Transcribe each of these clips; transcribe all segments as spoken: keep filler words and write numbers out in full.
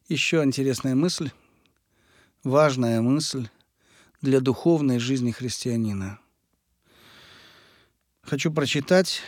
Еще интересная мысль, важная мысль для духовной жизни христианина. Хочу прочитать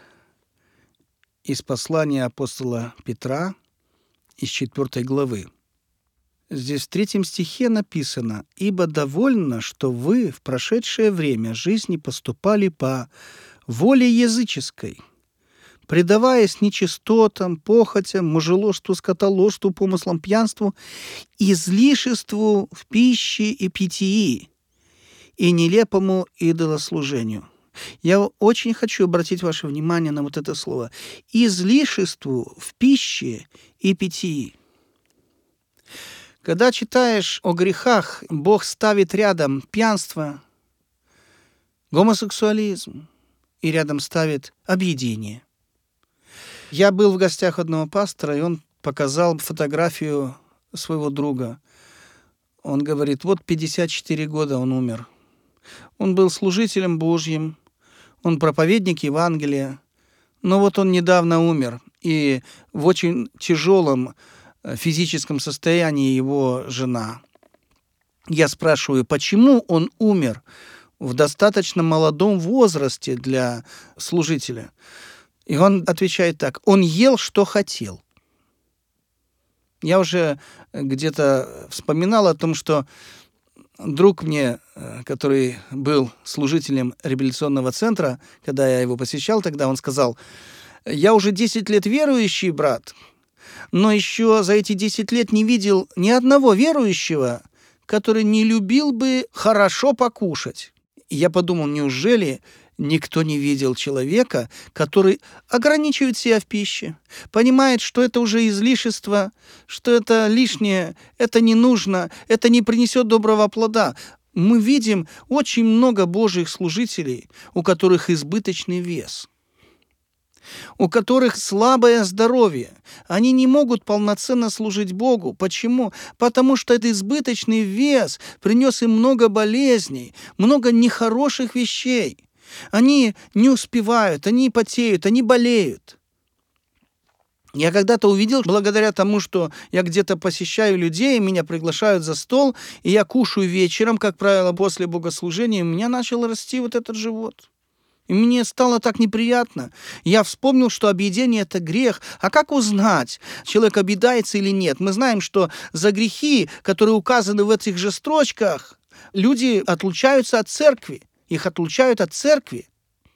из послания апостола Петра из четвёртой главы. Здесь в третьем стихе написано: «Ибо довольно, что вы в прошедшее время жизни поступали по воле языческой, предаваясь нечистотам, похотям, мужеложству, скотоложству, помыслам, пьянству, излишеству в пище и питьи и нелепому идолослужению». Я очень хочу обратить ваше внимание на вот это слово. «Излишеству в пище и питьи». Когда читаешь о грехах, Бог ставит рядом пьянство, гомосексуализм и рядом ставит объедение. Я был в гостях одного пастора, и он показал фотографию своего друга. Он говорит, вот пятьдесят четыре года он умер. Он был служителем Божьим, он проповедник Евангелия, но вот он недавно умер, и в очень тяжелом физическом состоянии его жена. Я спрашиваю, почему он умер в достаточно молодом возрасте для служителя? И он отвечает так: он ел, что хотел. Я уже где-то вспоминал о том, что друг мне, который был служителем реабилитационного центра, когда я его посещал тогда, он сказал: я уже десять лет верующий, брат, но еще за эти десять лет не видел ни одного верующего, который не любил бы хорошо покушать. И я подумал, неужели никто не видел человека, который ограничивает себя в пище, понимает, что это уже излишество, что это лишнее, это не нужно, это не принесет доброго плода. Мы видим очень много Божьих служителей, у которых избыточный вес, у которых слабое здоровье. Они не могут полноценно служить Богу. Почему? Потому что этот избыточный вес принес им много болезней, много нехороших вещей. Они не успевают, они потеют, они болеют. Я когда-то увидел, благодаря тому, что я где-то посещаю людей, меня приглашают за стол, и я кушаю вечером, как правило, после богослужения, у меня начал расти вот этот живот. И мне стало так неприятно. Я вспомнил, что объедение – это грех. А как узнать, человек объедается или нет? Мы знаем, что за грехи, которые указаны в этих же строчках, люди отлучаются от церкви. Их отлучают от церкви.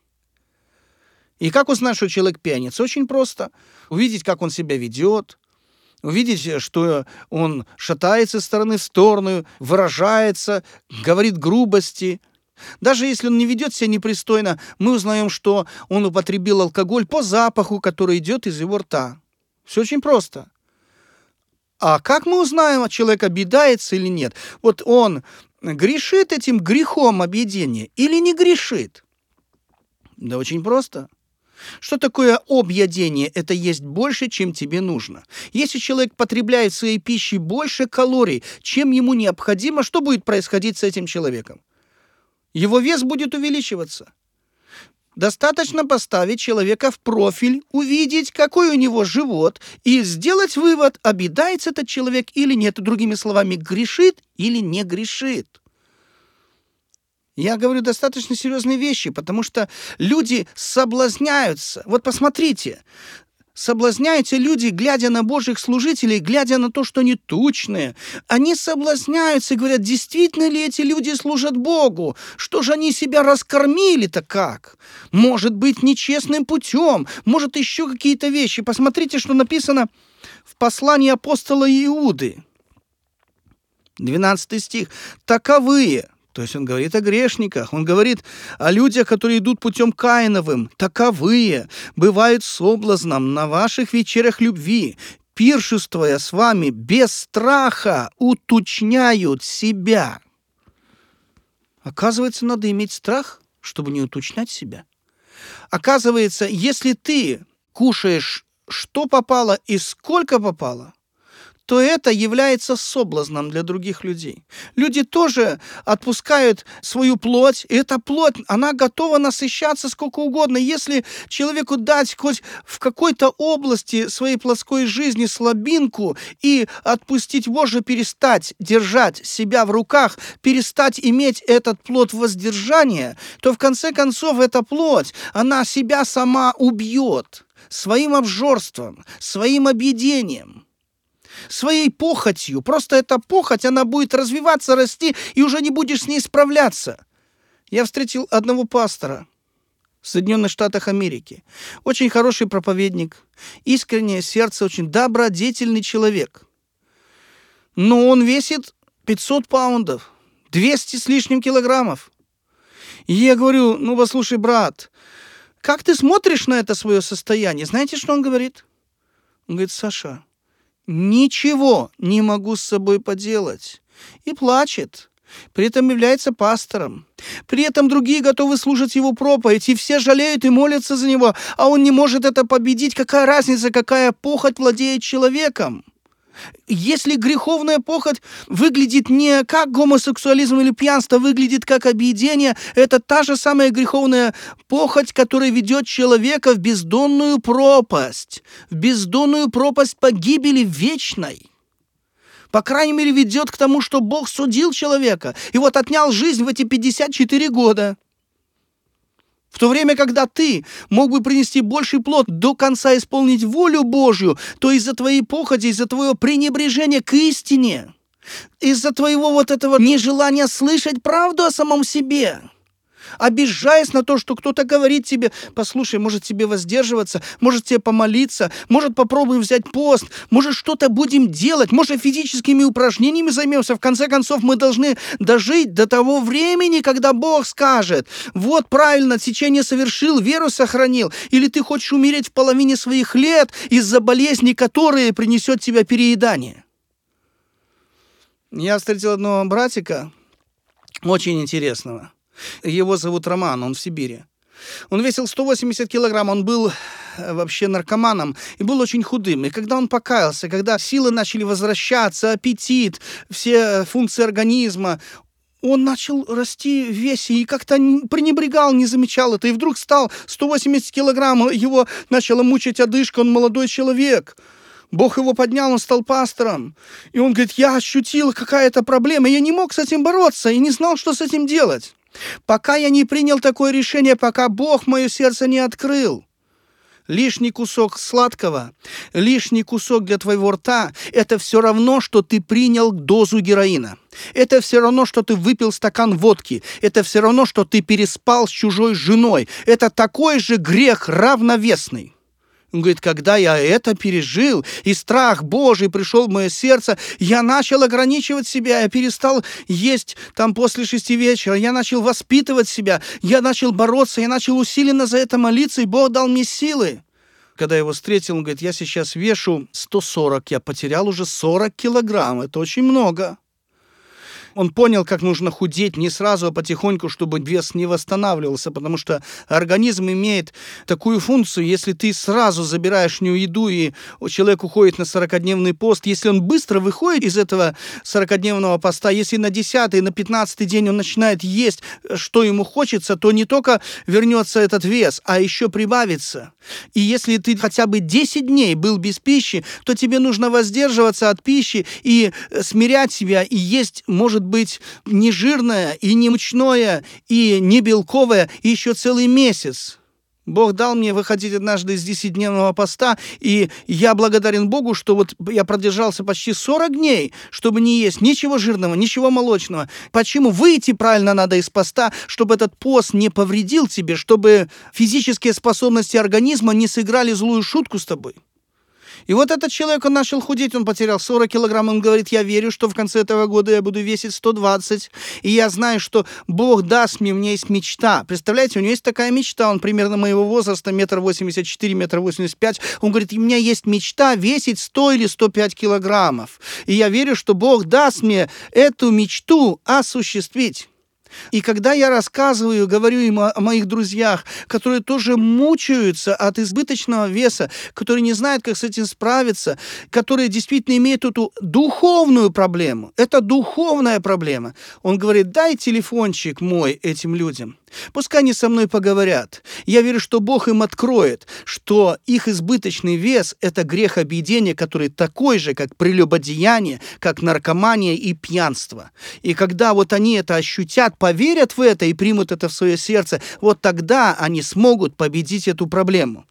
И как узнать, что человек пьяница? Очень просто. Увидеть, как он себя ведет, увидеть, что он шатается из стороны в сторону, выражается, говорит грубости. Даже если он не ведет себя непристойно, мы узнаем, что он употребил алкоголь по запаху, который идет из его рта. Все очень просто. А как мы узнаем, человек объедается или нет? Вот он грешит этим грехом объедения или не грешит? Да очень просто. Что такое объедение? Это есть больше, чем тебе нужно. Если человек потребляет в своей пище больше калорий, чем ему необходимо, что будет происходить с этим человеком? Его вес будет увеличиваться. Достаточно поставить человека в профиль, увидеть, какой у него живот, и сделать вывод, объедается этот человек или нет. Другими словами, грешит или не грешит. Я говорю достаточно серьезные вещи, потому что люди соблазняются. Вот посмотрите, соблазняются люди, глядя на Божьих служителей, глядя на то, что они тучные. Они соблазняются и говорят, действительно ли эти люди служат Богу? Что же они себя раскормили-то как? Может быть, нечестным путем, может, еще какие-то вещи. Посмотрите, что написано в послании апостола Иуды. двенадцатый стих. «Таковые». То есть он говорит о грешниках, он говорит о людях, которые идут путем Каиновым. «Таковые бывают соблазном на ваших вечерях любви, пиршествуя с вами без страха, уточняют себя». Оказывается, надо иметь страх, чтобы не уточнять себя. Оказывается, если ты кушаешь, что попало и сколько попало, то это является соблазном для других людей. Люди тоже отпускают свою плоть, и эта плоть, она готова насыщаться сколько угодно. Если человеку дать хоть в какой-то области своей плотской жизни слабинку и отпустить, Боже, перестать держать себя в руках, перестать иметь этот плод воздержания, то в конце концов эта плоть, она себя сама убьет своим обжорством, своим объедением, своей похотью. Просто эта похоть, она будет развиваться, расти, и уже не будешь с ней справляться. Я встретил одного пастора в Соединенных Штатах Америки. Очень хороший проповедник, искреннее сердце, очень добродетельный человек. Но он весит пятьсот паундов, двести с лишним килограммов. И я говорю: ну, послушай, брат, как ты смотришь на это свое состояние? Знаете, что он говорит? Он говорит: Саша, ничего не могу с собой поделать. И плачет. При этом является пастором. При этом другие готовы слушать его проповедь, и все жалеют и молятся за него, а он не может это победить. Какая разница, какая похоть владеет человеком? Если греховная похоть выглядит не как гомосексуализм или пьянство, выглядит как объедение, это та же самая греховная похоть, которая ведет человека в бездонную пропасть, в бездонную пропасть погибели вечной. По крайней мере, ведет к тому, что Бог судил человека и вот отнял жизнь в эти пятьдесят четыре года. В то время, когда ты мог бы принести больший плод, до конца исполнить волю Божью, то из-за твоей похоти, из-за твоего пренебрежения к истине, из-за твоего вот этого нежелания слышать правду о самом себе, обижаясь на то, что кто-то говорит тебе: послушай, может тебе воздерживаться, может тебе помолиться, может попробуем взять пост, может что-то будем делать, может физическими упражнениями займемся. В конце концов, мы должны дожить до того времени, когда Бог скажет: вот правильно, сечение совершил, веру сохранил. Или ты хочешь умереть в половине своих лет из-за болезни, которые принесет тебе переедание. Я встретил одного братика, очень интересного. Его зовут Роман, он в Сибири. Он весил сто восемьдесят килограмм, он был вообще наркоманом и был очень худым. И когда он покаялся, когда силы начали возвращаться, аппетит, все функции организма, он начал расти в весе и как-то пренебрегал, не замечал это. И вдруг стал сто восемьдесят килограмм, его начала мучить одышка, он молодой человек. Бог его поднял, он стал пастором. И он говорит: я ощутил, какая-то проблема, я не мог с этим бороться и не знал, что с этим делать. Пока я не принял такое решение, пока Бог мое сердце не открыл. Лишний кусок сладкого, лишний кусок для твоего рта – это все равно, что ты принял дозу героина. Это все равно, что ты выпил стакан водки. Это все равно, что ты переспал с чужой женой. Это такой же грех равновесный. Он говорит: когда я это пережил, и страх Божий пришел в мое сердце, я начал ограничивать себя, я перестал есть там после шести вечера, я начал воспитывать себя, я начал бороться, я начал усиленно за это молиться, и Бог дал мне силы. Когда я его встретил, он говорит: я сейчас вешу сто сорок, я потерял уже сорок килограмм, это очень много. Он понял, как нужно худеть не сразу, а потихоньку, чтобы вес не восстанавливался, потому что организм имеет такую функцию: если ты сразу забираешь в него еду, и человек уходит на сорокадневный пост, если он быстро выходит из этого сорокадневного поста, если на десятый, на пятнадцатый день он начинает есть, что ему хочется, то не только вернется этот вес, а еще прибавится. И если ты хотя бы десять дней был без пищи, то тебе нужно воздерживаться от пищи и смирять себя, и есть, может быть, не жирное, и не мучное, и не белковое, и еще целый месяц. Бог дал мне выходить однажды из десятидневного поста, и я благодарен Богу, что вот я продержался почти сорок дней, чтобы не есть ничего жирного, ничего молочного. Почему? Выйти правильно надо из поста, чтобы этот пост не повредил тебе, чтобы физические способности организма не сыграли злую шутку с тобой. И вот этот человек, он начал худеть, он потерял сорок килограмм, он говорит: я верю, что в конце этого года я буду весить сто двадцать, и я знаю, что Бог даст мне, у меня есть мечта. Представляете, у него есть такая мечта, он примерно моего возраста, метр восемьдесят четыре, метр восемьдесят пять, он говорит: у меня есть мечта весить сто или сто пять килограммов, и я верю, что Бог даст мне эту мечту осуществить. И когда я рассказываю, говорю им о, о моих друзьях, которые тоже мучаются от избыточного веса, которые не знают, как с этим справиться, которые действительно имеют эту духовную проблему, это духовная проблема, он говорит: дай телефончик мой этим людям. Пускай они со мной поговорят. Я верю, что Бог им откроет, что их избыточный вес – это грех объедения, который такой же, как прелюбодеяние, как наркомания и пьянство. И когда вот они это ощутят, поверят в это и примут это в свое сердце, вот тогда они смогут победить эту проблему.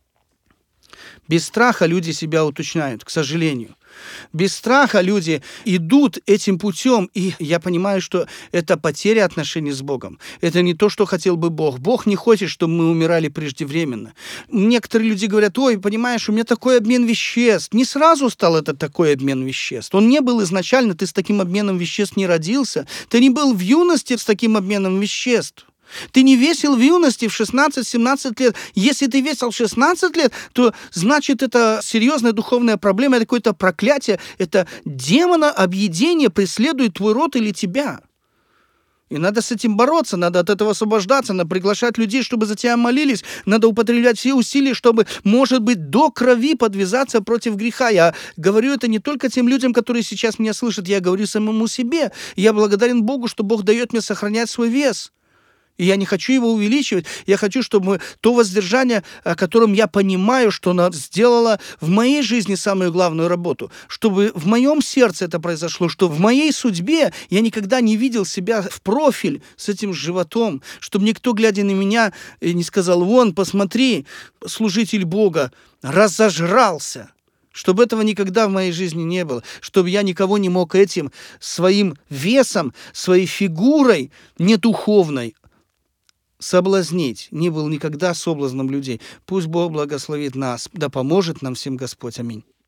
Без страха люди себя уточняют, к сожалению. Без страха люди идут этим путем, и я понимаю, что это потеря отношений с Богом. Это не то, что хотел бы Бог. Бог не хочет, чтобы мы умирали преждевременно. Некоторые люди говорят: ой, понимаешь, у меня такой обмен веществ. Не сразу стал это такой обмен веществ. Он не был изначально, ты с таким обменом веществ не родился. Ты не был в юности с таким обменом веществ. Ты не весил в юности в шестнадцать-семнадцать лет. Если ты весил в шестнадцать лет, то значит это серьезная духовная проблема, это какое-то проклятие, это демона объедение преследует твой род или тебя. И надо с этим бороться, надо от этого освобождаться, надо приглашать людей, чтобы за тебя молились, надо употреблять все усилия, чтобы, может быть, до крови подвязаться против греха. Я говорю это не только тем людям, которые сейчас меня слышат, я говорю самому себе. Я благодарен Богу, что Бог дает мне сохранять свой вес. И я не хочу его увеличивать. Я хочу, чтобы то воздержание, о котором я понимаю, что оно сделало в моей жизни самую главную работу, чтобы в моем сердце это произошло, что в моей судьбе я никогда не видел себя в профиль с этим животом, чтобы никто, глядя на меня, не сказал: вон, посмотри, служитель Бога разожрался. Чтобы этого никогда в моей жизни не было, чтобы я никого не мог этим своим весом, своей фигурой недуховной соблазнить, не был никогда соблазном людей. Пусть Бог благословит нас, да поможет нам всем Господь. Аминь.